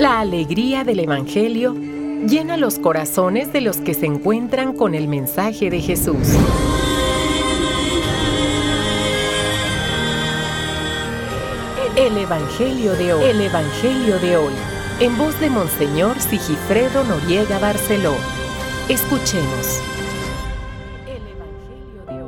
La alegría del Evangelio llena los corazones de los que se encuentran con el mensaje de Jesús. El Evangelio de hoy. El Evangelio de hoy. En voz de Monseñor Sigifredo Noriega Barceló. Escuchemos. El Evangelio de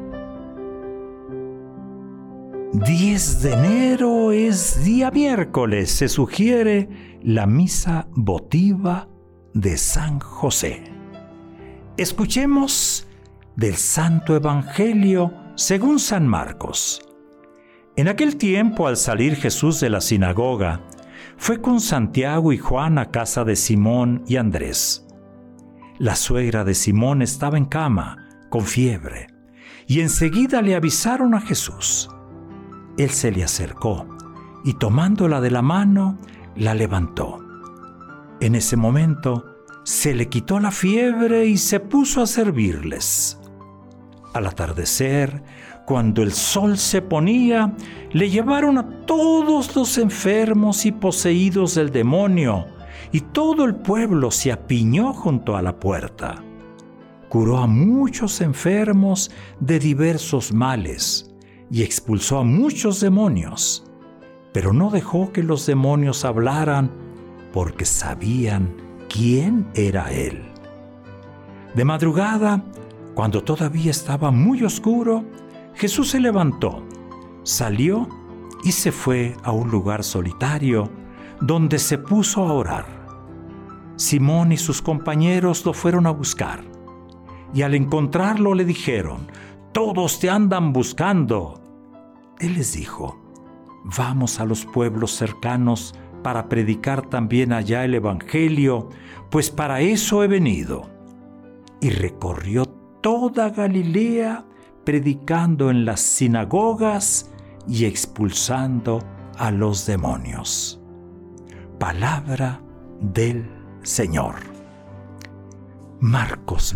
hoy. 10 de enero es día miércoles. Se sugiere la misa votiva de San José. Escuchemos del Santo Evangelio según San Marcos. En aquel tiempo, al salir Jesús de la sinagoga, fue con Santiago y Juan a casa de Simón y Andrés. La suegra de Simón estaba en cama, con fiebre, y enseguida le avisaron a Jesús. Él se le acercó y tomándola de la mano, la levantó. En ese momento se le quitó la fiebre y se puso a servirles. Al atardecer, cuando el sol se ponía, le llevaron a todos los enfermos y poseídos del demonio, y todo el pueblo se apiñó junto a la puerta. Curó a muchos enfermos de diversos males y expulsó a muchos demonios, pero no dejó que los demonios hablaran porque sabían quién era él. De madrugada, cuando todavía estaba muy oscuro, Jesús se levantó, salió y se fue a un lugar solitario donde se puso a orar. Simón y sus compañeros lo fueron a buscar y al encontrarlo le dijeron: «Todos te andan buscando». Él les dijo: «Vamos a los pueblos cercanos para predicar también allá el Evangelio, pues para eso he venido». Y recorrió toda Galilea, predicando en las sinagogas y expulsando a los demonios. Palabra del Señor. Marcos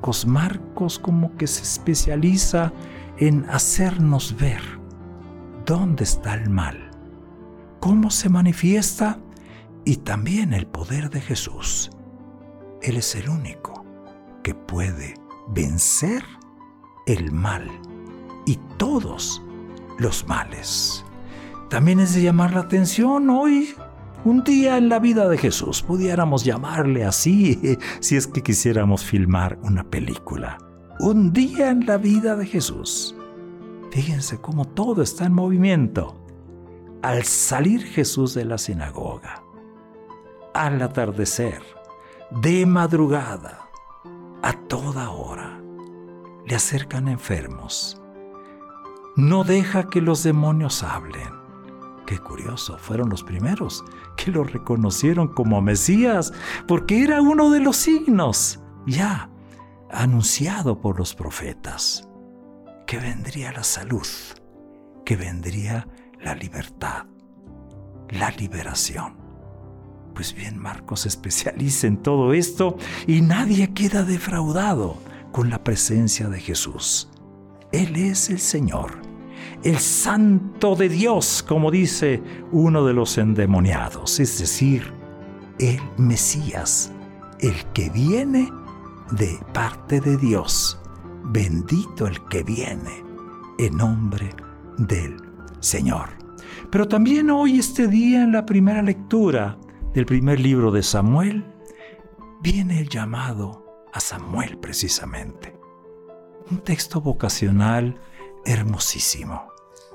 como que se especializa en hacernos ver dónde está el mal, cómo se manifiesta y también el poder de Jesús. Él es el único que puede vencer el mal y todos los males. También es de llamar la atención hoy, un día en la vida de Jesús. Pudiéramos llamarle así si es que quisiéramos filmar una película. Un día en la vida de Jesús. Fíjense cómo todo está en movimiento. Al salir Jesús de la sinagoga, al atardecer, de madrugada, a toda hora, le acercan enfermos. No deja que los demonios hablen. Qué curioso, fueron los primeros que lo reconocieron como Mesías, porque era uno de los signos ya anunciado por los profetas, que vendría la salud, que vendría la libertad, la liberación. Pues bien, Marcos se especializa en todo esto y nadie queda defraudado con la presencia de Jesús. Él es el Señor, el Santo de Dios, como dice uno de los endemoniados, es decir, el Mesías, el que viene de parte de Dios. Bendito el que viene en nombre del Señor. Pero también hoy, este día, en la primera lectura del primer libro de Samuel, viene el llamado a Samuel precisamente. Un texto vocacional hermosísimo.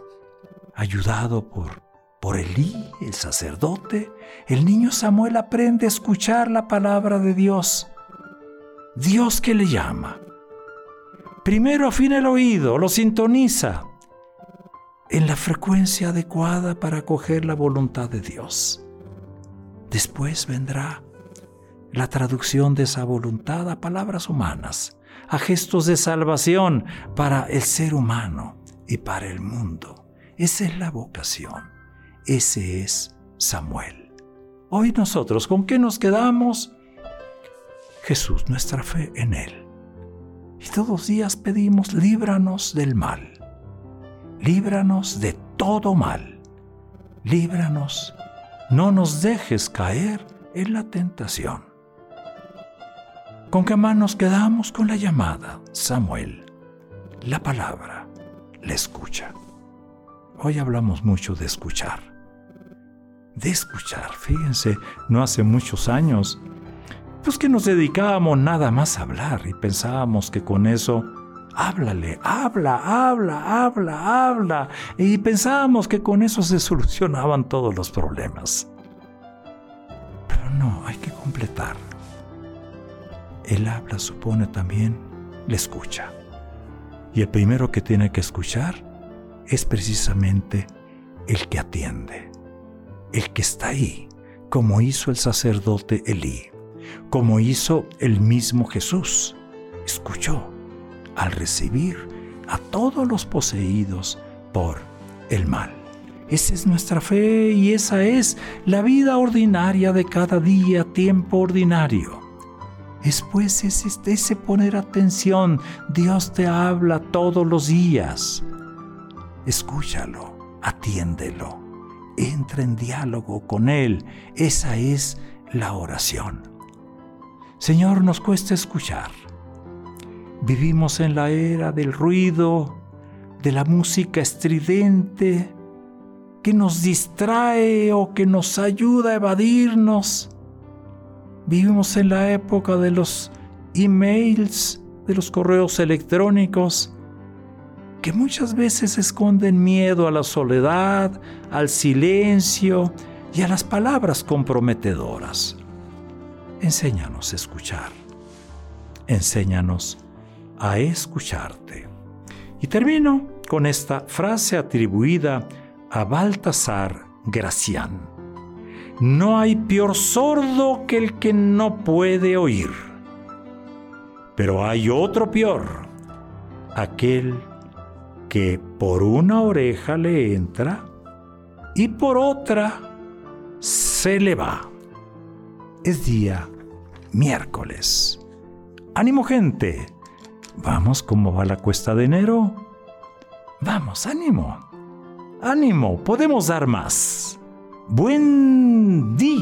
Ayudado por Elí, el sacerdote, el niño Samuel aprende a escuchar la palabra de Dios. Dios que le llama. Primero afina el oído, lo sintoniza en la frecuencia adecuada para acoger la voluntad de Dios. Después vendrá la traducción de esa voluntad a palabras humanas, a gestos de salvación para el ser humano y para el mundo. Esa es la vocación. Ese es Samuel. Hoy nosotros, ¿con qué nos quedamos? Jesús, nuestra fe en Él. Y todos los días pedimos: líbranos del mal. Líbranos de todo mal. Líbranos no nos dejes caer en la tentación. ¿Con qué más nos quedamos? Con la llamada, Samuel, la palabra, la escucha. Hoy hablamos mucho de escuchar. Fíjense, no hace muchos años, pues que nos dedicábamos nada más a hablar y pensábamos que con eso, habla, y pensábamos que con eso se solucionaban todos los problemas. Pero no, hay que completar. El habla supone también la escucha. Y el primero que tiene que escuchar es precisamente el que atiende, el que está ahí, como hizo el sacerdote Elí, como hizo el mismo Jesús. Escuchó al recibir a todos los poseídos por el mal. Esa es nuestra fe y esa es la vida ordinaria de cada día, tiempo ordinario. Después es ese poner atención. Dios te habla todos los días. Escúchalo, atiéndelo, entra en diálogo con Él. Esa es la oración. Señor, nos cuesta escuchar. Vivimos en la era del ruido, de la música estridente, que nos distrae o que nos ayuda a evadirnos. Vivimos en la época de los emails, de los correos electrónicos, que muchas veces esconden miedo a la soledad, al silencio y a las palabras comprometedoras. Enséñanos a escuchar. Enséñanos a escucharte. Y termino con esta frase atribuida a Baltasar Gracián. No hay peor sordo que el que no puede oír. Pero hay otro peor, aquel que por una oreja le entra y por otra se le va. Es día miércoles. ¡Ánimo, gente! Vamos, ¿cómo va la cuesta de enero? Vamos, ánimo. Ánimo, podemos dar más. Buen día.